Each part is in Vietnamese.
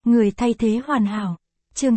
Người thay thế hoàn hảo. Chương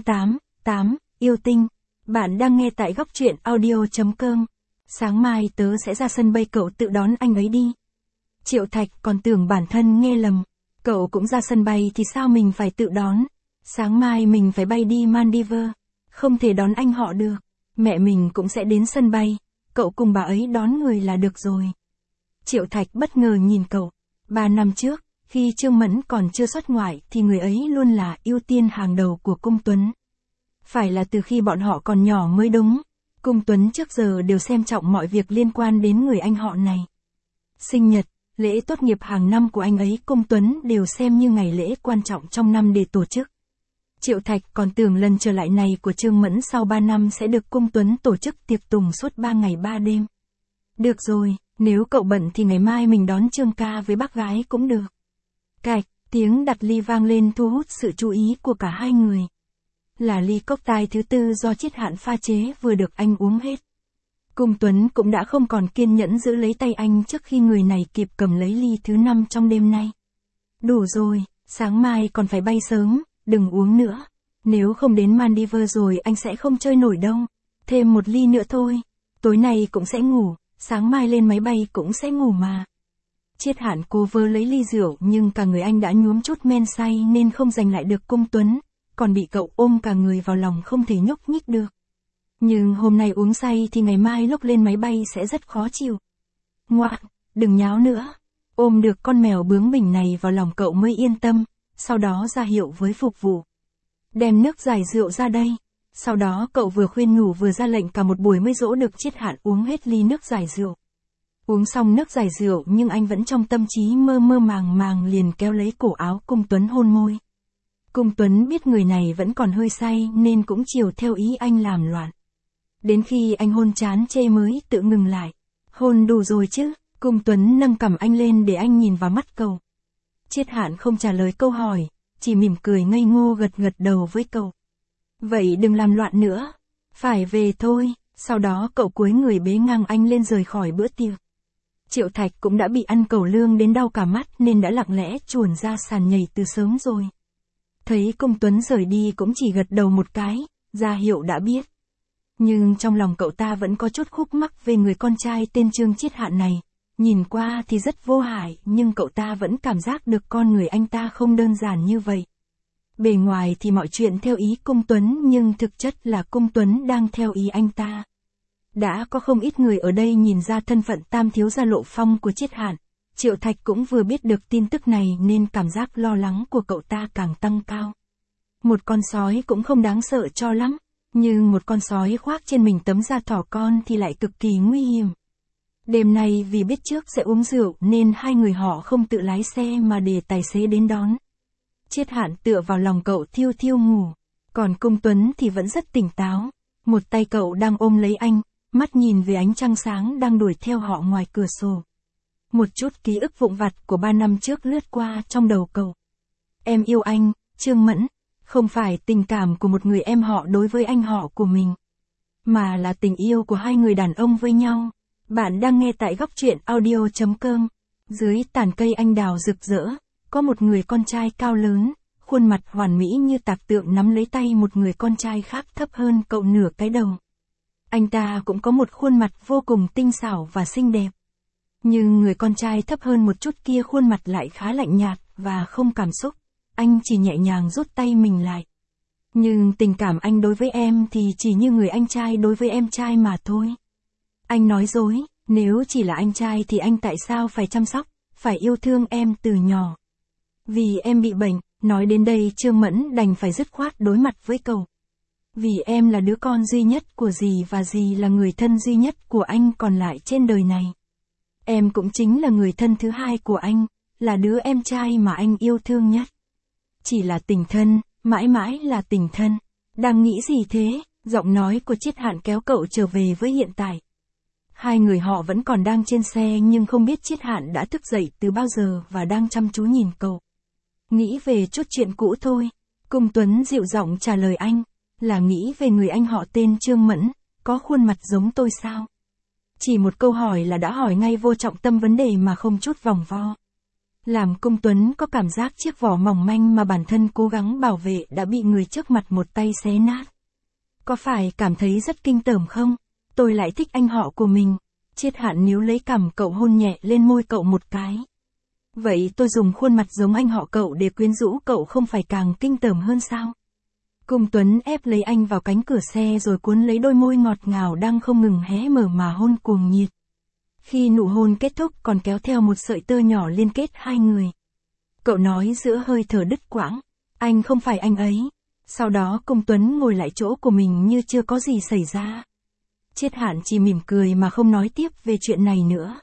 8, yêu tinh. Bạn đang nghe tại góc truyện audio.com. Sáng mai tớ sẽ ra sân bay, cậu tự đón anh ấy đi. Triệu Thạch còn tưởng bản thân nghe lầm. Cậu cũng ra sân bay thì sao mình phải tự đón? Sáng mai mình phải bay đi Maldives. Không thể đón anh họ được. Mẹ mình cũng sẽ đến sân bay. Cậu cùng bà ấy đón người là được rồi. Triệu Thạch bất ngờ nhìn cậu. 3 năm trước, khi Trương Mẫn còn chưa xuất ngoại thì người ấy luôn là ưu tiên hàng đầu của Cung Tuấn. Phải là từ khi bọn họ còn nhỏ mới đúng. Cung Tuấn trước giờ đều xem trọng mọi việc liên quan đến người anh họ này. Sinh nhật, lễ tốt nghiệp hàng năm của anh ấy Cung Tuấn đều xem như ngày lễ quan trọng trong năm để tổ chức. Triệu Thạch còn tưởng lần trở lại này của Trương Mẫn sau 3 năm sẽ được Cung Tuấn tổ chức tiệc tùng suốt 3 ngày 3 đêm. Được rồi, nếu cậu bận thì ngày mai mình đón Trương ca với bác gái cũng được. Cạch, tiếng đặt ly vang lên thu hút sự chú ý của cả hai người. Là ly cốc tai thứ 4 do Chiết Hạn pha chế vừa được anh uống hết. Cung Tuấn cũng đã không còn kiên nhẫn giữ lấy tay anh trước khi người này kịp cầm lấy ly thứ 5 trong đêm nay. Đủ rồi, sáng mai còn phải bay sớm, đừng uống nữa. Nếu không đến Maldives rồi anh sẽ không chơi nổi đâu. Thêm một ly nữa thôi. Tối nay cũng sẽ ngủ, sáng mai lên máy bay cũng sẽ ngủ mà. Chiết Hạn cố vơ lấy ly rượu nhưng cả người anh đã nhuốm chút men say nên không giành lại được Cung Tuấn, còn bị cậu ôm cả người vào lòng không thể nhúc nhích được. Nhưng hôm nay uống say thì ngày mai lúc lên máy bay sẽ rất khó chịu. Ngoan, đừng nháo nữa. Ôm được con mèo bướng bỉnh này vào lòng cậu mới yên tâm, sau đó ra hiệu với phục vụ. Đem nước giải rượu ra đây. Sau đó cậu vừa khuyên nhủ vừa ra lệnh cả một buổi mới dỗ được Chiết Hạn uống hết ly nước giải rượu. Uống xong nước giải rượu nhưng anh vẫn trong tâm trí mơ mơ màng màng liền kéo lấy cổ áo Cung Tuấn hôn môi. Cung Tuấn biết người này vẫn còn hơi say nên cũng chiều theo ý anh làm loạn. Đến khi anh hôn chán chê mới tự ngừng lại. Hôn đủ rồi chứ? Cung Tuấn nâng cằm anh lên để anh nhìn vào mắt cậu. Chiết Hạn không trả lời câu hỏi, chỉ mỉm cười ngây ngô gật gật đầu với cậu. Vậy đừng làm loạn nữa. Phải về thôi. Sau đó cậu cúi người bế ngang anh lên rời khỏi bữa tiệc. Triệu Thạch cũng đã bị ăn cẩu lương đến đau cả mắt nên đã lặng lẽ chuồn ra sàn nhảy từ sớm rồi. Thấy Cung Tuấn rời đi cũng chỉ gật đầu một cái, ra hiệu đã biết. Nhưng trong lòng cậu ta vẫn có chút khúc mắc về người con trai tên Trương Chiết Hạn này. Nhìn qua thì rất vô hại nhưng cậu ta vẫn cảm giác được con người anh ta không đơn giản như vậy. Bề ngoài thì mọi chuyện theo ý Cung Tuấn nhưng thực chất là Cung Tuấn đang theo ý anh ta. Đã có không ít người ở đây nhìn ra thân phận tam thiếu gia Lộ Phong của Chiết Hạn. Triệu Thạch cũng vừa biết được tin tức này nên cảm giác lo lắng của cậu ta càng tăng cao. Một con sói cũng không đáng sợ cho lắm, nhưng một con sói khoác trên mình tấm da thỏ con thì lại cực kỳ nguy hiểm. Đêm nay vì biết trước sẽ uống rượu nên hai người họ không tự lái xe mà để tài xế đến đón. Chiết Hạn tựa vào lòng cậu thiêu thiêu ngủ, còn Cung Tuấn thì vẫn rất tỉnh táo. Một tay cậu đang ôm lấy anh, mắt nhìn về ánh trăng sáng đang đuổi theo họ ngoài cửa sổ. Một chút ký ức vụn vặt của 3 năm trước lướt qua trong đầu cậu. Em yêu anh, Trương Mẫn, không phải tình cảm của một người em họ đối với anh họ của mình, mà là tình yêu của hai người đàn ông với nhau. Bạn đang nghe tại góc truyện audio.com. Dưới tàn cây anh đào rực rỡ, có một người con trai cao lớn, khuôn mặt hoàn mỹ như tạc tượng nắm lấy tay một người con trai khác thấp hơn cậu nửa cái đầu. Anh ta cũng có một khuôn mặt vô cùng tinh xảo và xinh đẹp. Nhưng người con trai thấp hơn một chút kia khuôn mặt lại khá lạnh nhạt và không cảm xúc. Anh chỉ nhẹ nhàng rút tay mình lại. Nhưng tình cảm anh đối với em thì chỉ như người anh trai đối với em trai mà thôi. Anh nói dối, nếu chỉ là anh trai thì anh tại sao phải chăm sóc, phải yêu thương em từ nhỏ. Vì em bị bệnh, nói đến đây Trương Mẫn đành phải dứt khoát đối mặt với cậu. Vì em là đứa con duy nhất của dì và dì là người thân duy nhất của anh còn lại trên đời này. Em cũng chính là người thân thứ hai của anh, là đứa em trai mà anh yêu thương nhất. Chỉ là tình thân, mãi mãi là tình thân. Đang nghĩ gì thế? Giọng nói của Chiết Hạn kéo cậu trở về với hiện tại. Hai người họ vẫn còn đang trên xe nhưng không biết Chiết Hạn đã thức dậy từ bao giờ và đang chăm chú nhìn cậu. Nghĩ về chút chuyện cũ thôi. Cung Tuấn dịu giọng trả lời anh, là nghĩ về người anh họ tên Trương Mẫn, có khuôn mặt giống tôi sao? Chỉ một câu hỏi là đã hỏi ngay vô trọng tâm vấn đề mà không chút vòng vo. Làm Cung Tuấn có cảm giác chiếc vỏ mỏng manh mà bản thân cố gắng bảo vệ đã bị người trước mặt một tay xé nát. Có phải cảm thấy rất kinh tởm không? Tôi lại thích anh họ của mình. Triết Hạn níu lấy cằm cậu hôn nhẹ lên môi cậu một cái. Vậy tôi dùng khuôn mặt giống anh họ cậu để quyến rũ cậu không phải càng kinh tởm hơn sao? Cung Tuấn ép lấy anh vào cánh cửa xe rồi cuốn lấy đôi môi ngọt ngào đang không ngừng hé mở mà hôn cuồng nhiệt. Khi nụ hôn kết thúc còn kéo theo một sợi tơ nhỏ liên kết hai người. Cậu nói giữa hơi thở đứt quãng, anh không phải anh ấy. Sau đó Cung Tuấn ngồi lại chỗ của mình như chưa có gì xảy ra. Triết Hạn chỉ mỉm cười mà không nói tiếp về chuyện này nữa.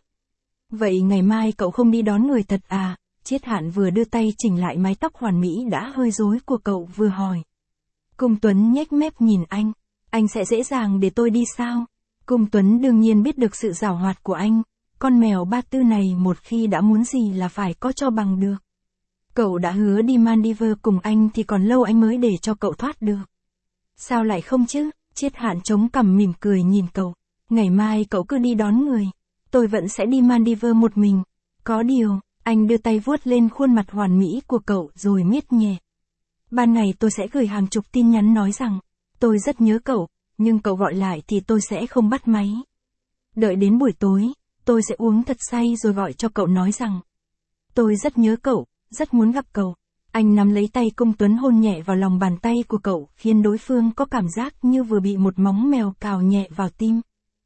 Vậy ngày mai cậu không đi đón người thật à? Triết Hạn vừa đưa tay chỉnh lại mái tóc hoàn mỹ đã hơi rối của cậu vừa hỏi. Cung Tuấn nhếch mép nhìn anh sẽ dễ dàng để tôi đi sao? Cung Tuấn đương nhiên biết được sự giảo hoạt của anh, con mèo ba tư này một khi đã muốn gì là phải có cho bằng được. Cậu đã hứa đi Maldives cùng anh thì còn lâu anh mới để cho cậu thoát được. Sao lại không chứ? Triết Hạn chống cằm mỉm cười nhìn cậu. Ngày mai cậu cứ đi đón người. Tôi vẫn sẽ đi Maldives một mình. Có điều, anh đưa tay vuốt lên khuôn mặt hoàn mỹ của cậu rồi miết nhẹ. Ban ngày tôi sẽ gửi hàng chục tin nhắn nói rằng, tôi rất nhớ cậu, nhưng cậu gọi lại thì tôi sẽ không bắt máy. Đợi đến buổi tối, tôi sẽ uống thật say rồi gọi cho cậu nói rằng, tôi rất nhớ cậu, rất muốn gặp cậu. Anh nắm lấy tay Cung Tuấn hôn nhẹ vào lòng bàn tay của cậu khiến đối phương có cảm giác như vừa bị một móng mèo cào nhẹ vào tim.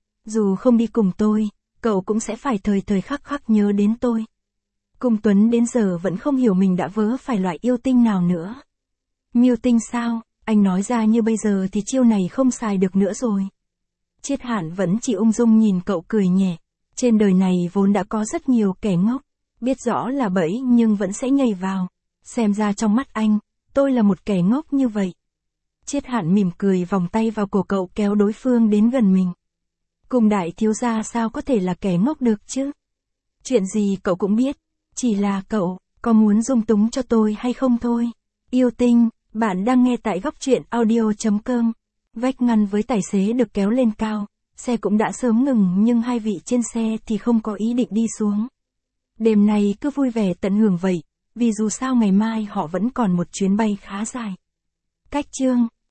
Dù không đi cùng tôi, cậu cũng sẽ phải thời thời khắc khắc nhớ đến tôi. Cung Tuấn đến giờ vẫn không hiểu mình đã vớ phải loại yêu tinh nào nữa. Miêu tinh sao? Anh nói ra như bây giờ thì chiêu này không xài được nữa rồi. Triết Hạn vẫn chỉ ung dung nhìn cậu cười nhẹ. Trên đời này vốn đã có rất nhiều kẻ ngốc, biết rõ là bẫy nhưng vẫn sẽ nhảy vào. Xem ra trong mắt anh, tôi là một kẻ ngốc như vậy. Triết Hạn mỉm cười vòng tay vào cổ cậu kéo đối phương đến gần mình. Cung đại thiếu gia sao có thể là kẻ ngốc được chứ? Chuyện gì cậu cũng biết, chỉ là cậu, có muốn dung túng cho tôi hay không thôi. Yêu tinh, bạn đang nghe tại góc truyện audio.com. Vách ngăn với tài xế được kéo lên cao, xe cũng đã sớm ngừng nhưng hai vị trên xe thì không có ý định đi xuống. Đêm này cứ vui vẻ tận hưởng vậy, vì dù sao ngày mai họ vẫn còn một chuyến bay khá dài. Cách chương